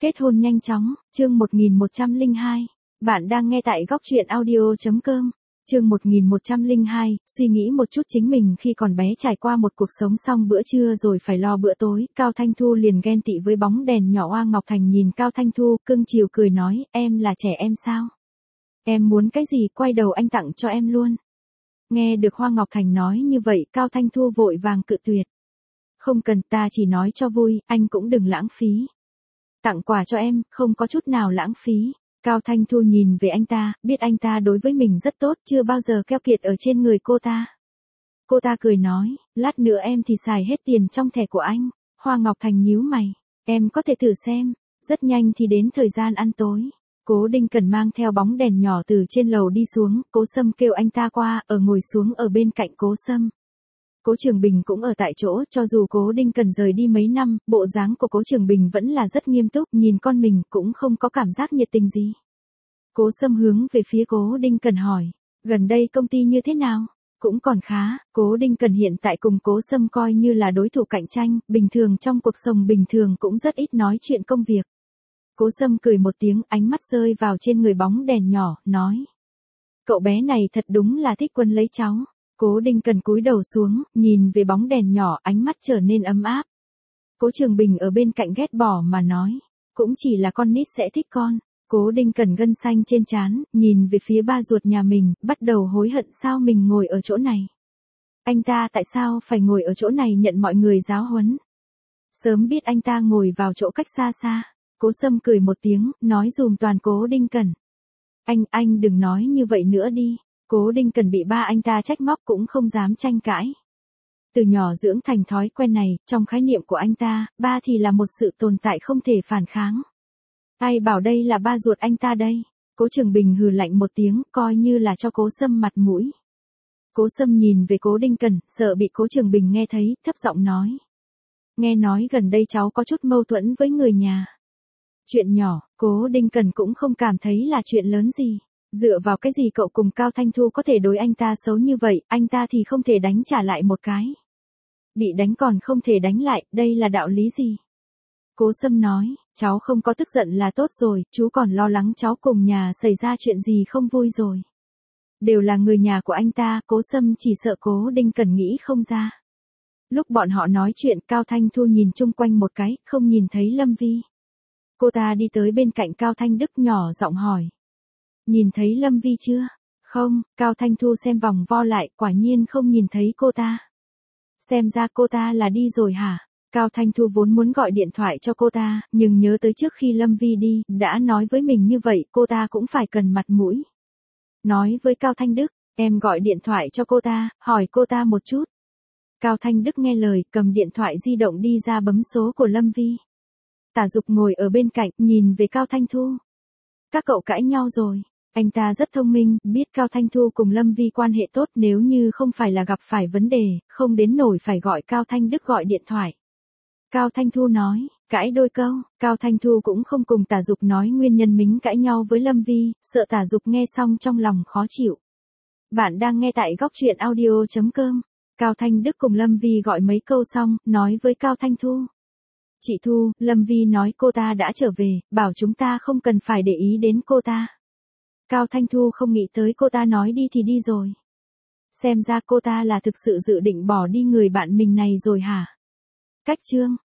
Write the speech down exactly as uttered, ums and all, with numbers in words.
Kết hôn nhanh chóng, chương một nghìn một trăm lẻ hai. Bạn đang nghe tại góc truyện audio chấm com. Chương một nghìn một trăm lẻ hai, suy nghĩ một chút chính mình khi còn bé trải qua một cuộc sống xong bữa trưa rồi phải lo bữa tối, Cao Thanh Thu liền ghen tị với bóng đèn nhỏ. Hoa Ngọc Thành nhìn Cao Thanh Thu, cưng chiều cười nói, em là trẻ em sao? Em muốn cái gì quay đầu anh tặng cho em luôn. Nghe được Hoa Ngọc Thành nói như vậy, Cao Thanh Thu vội vàng cự tuyệt. Không cần, ta chỉ nói cho vui, anh cũng đừng lãng phí. Tặng quà cho em, không có chút nào lãng phí. Cao Thanh Thu nhìn về anh ta, biết anh ta đối với mình rất tốt, chưa bao giờ keo kiệt ở trên người cô ta. Cô ta cười nói, lát nữa em thì xài hết tiền trong thẻ của anh. Hoa Ngọc Thành nhíu mày, em có thể thử xem. Rất nhanh thì đến thời gian ăn tối. Cố Đinh Cần mang theo bóng đèn nhỏ từ trên lầu đi xuống, Cố Sâm kêu anh ta qua, ở ngồi xuống ở bên cạnh Cố Sâm. Cố Trường Bình cũng ở tại chỗ, cho dù Cố Đinh Cần rời đi mấy năm, bộ dáng của Cố Trường Bình vẫn là rất nghiêm túc, nhìn con mình cũng không có cảm giác nhiệt tình gì. Cố Sâm hướng về phía Cố Đinh Cần hỏi, gần đây công ty như thế nào? Cũng còn khá, Cố Đinh Cần hiện tại cùng Cố Sâm coi như là đối thủ cạnh tranh, bình thường trong cuộc sống bình thường cũng rất ít nói chuyện công việc. Cố Sâm cười một tiếng, ánh mắt rơi vào trên người bóng đèn nhỏ, nói. Cậu bé này thật đúng là thích quấn lấy cháu. Cố Đinh Cần cúi đầu xuống, nhìn về bóng đèn nhỏ, ánh mắt trở nên ấm áp. Cố Trường Bình ở bên cạnh ghét bỏ mà nói, cũng chỉ là con nít sẽ thích con. Cố Đinh Cần gân xanh trên trán, nhìn về phía ba ruột nhà mình, bắt đầu hối hận sao mình ngồi ở chỗ này. Anh ta tại sao phải ngồi ở chỗ này nhận mọi người giáo huấn. Sớm biết anh ta ngồi vào chỗ cách xa xa. Cố Sâm cười một tiếng, nói dùm toàn Cố Đinh Cần. Anh, anh đừng nói như vậy nữa đi. Cố Đinh Cần bị ba anh ta trách móc cũng không dám tranh cãi. Từ nhỏ dưỡng thành thói quen này, trong khái niệm của anh ta, ba thì là một sự tồn tại không thể phản kháng. Ai bảo đây là ba ruột anh ta đây? Cố Trường Bình hừ lạnh một tiếng, coi như là cho Cố Sâm mặt mũi. Cố Sâm nhìn về Cố Đinh Cần, sợ bị Cố Trường Bình nghe thấy, thấp giọng nói. Nghe nói gần đây cháu có chút mâu thuẫn với người nhà. Chuyện nhỏ, Cố Đinh Cần cũng không cảm thấy là chuyện lớn gì. Dựa vào cái gì cậu cùng Cao Thanh Thu có thể đối anh ta xấu như vậy, anh ta thì không thể đánh trả lại một cái. Bị đánh còn không thể đánh lại, đây là đạo lý gì? Cố Sâm nói, cháu không có tức giận là tốt rồi, chú còn lo lắng cháu cùng nhà xảy ra chuyện gì không vui rồi. Đều là người nhà của anh ta, Cố Sâm chỉ sợ Cố Đinh Cần nghĩ không ra. Lúc bọn họ nói chuyện, Cao Thanh Thu nhìn chung quanh một cái, không nhìn thấy Lâm Vi. Cô ta đi tới bên cạnh Cao Thanh Đức nhỏ giọng hỏi. Nhìn thấy Lâm Vi chưa? Không, Cao Thanh Thu xem vòng vo lại, quả nhiên không nhìn thấy cô ta. Xem ra cô ta là đi rồi hả? Cao Thanh Thu vốn muốn gọi điện thoại cho cô ta, nhưng nhớ tới trước khi Lâm Vi đi, đã nói với mình như vậy, cô ta cũng phải cần mặt mũi. Nói với Cao Thanh Đức, em gọi điện thoại cho cô ta, hỏi cô ta một chút. Cao Thanh Đức nghe lời, cầm điện thoại di động đi ra bấm số của Lâm Vi. Tả Dục ngồi ở bên cạnh, nhìn về Cao Thanh Thu. Các cậu cãi nhau rồi. Anh ta rất thông minh, biết Cao Thanh Thu cùng Lâm Vi quan hệ tốt, nếu như không phải là gặp phải vấn đề, không đến nổi phải gọi Cao Thanh Đức gọi điện thoại. Cao Thanh Thu nói, cãi đôi câu, Cao Thanh Thu cũng không cùng Tả Dục nói nguyên nhân mính cãi nhau với Lâm Vi, sợ Tả Dục nghe xong trong lòng khó chịu. Bạn đang nghe tại góc truyện audio chấm com. Cao Thanh Đức cùng Lâm Vi gọi mấy câu xong, nói với Cao Thanh Thu. Chị Thu, Lâm Vi nói cô ta đã trở về, bảo chúng ta không cần phải để ý đến cô ta. Cao Thanh Thu không nghĩ tới cô ta nói đi thì đi rồi. Xem ra cô ta là thực sự dự định bỏ đi người bạn mình này rồi hả? Cách chương.